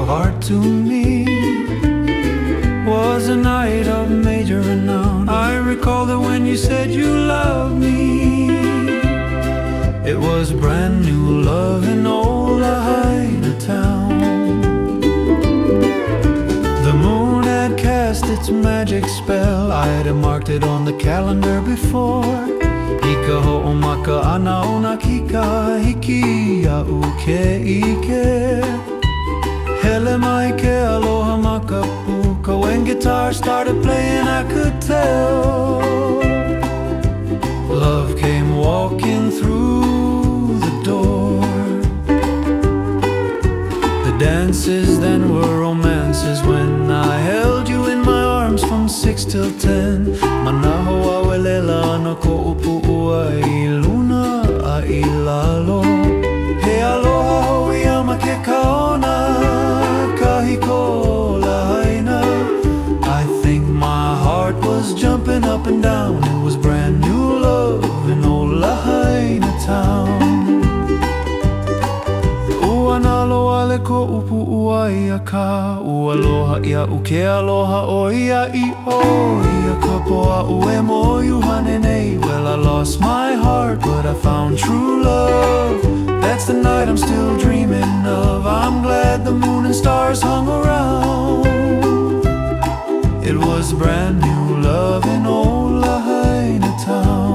heart to me was a night of major renown. I recall that when you said you loved me, it was brand new love in old Lahaina town. The moon had cast its magic spell. I had marked it on the calendar before. Ika ho'omaka ana ona kika hiki a'u ke ike. Hele mai ke aloha makapuka. When guitar started playing, I could tell love came walking through the door. The dances then were romances when I held you in my arms from 6 till 10. Manaho awelela no ko'upu'u ai luna ai lalo. He aloha ho'iama ke kaona kahiko lahaina. I think my heart was jumping up and down. It was brand new love in old Lahaina town. Ua nalo ale ko'upu'u ai a ka. Ua aloha ia uke aloha o ia I o ia ka poa'u e moiu hane nei. Well, I lost my heart, but I found true love. That's the night I'm still dreaming of. I'm glad the moon and stars hung around. It was brand new love in old Lahaina town.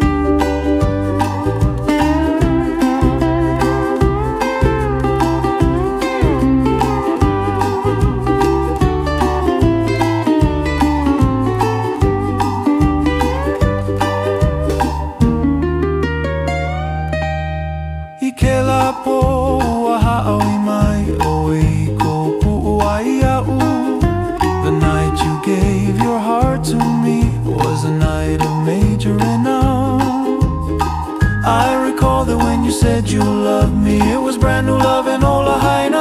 Ke la po ua ha'awi mai o I ko pu'u ai a'u. The night you gave your heart to me was a night of major renown. I recall that when you said you loved me, it was brand new love in old Lahaina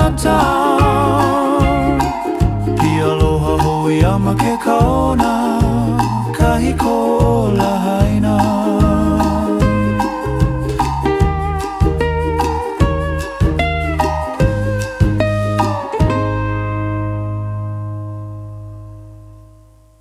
town. Ki aloha ho'iama ke kaona kahiko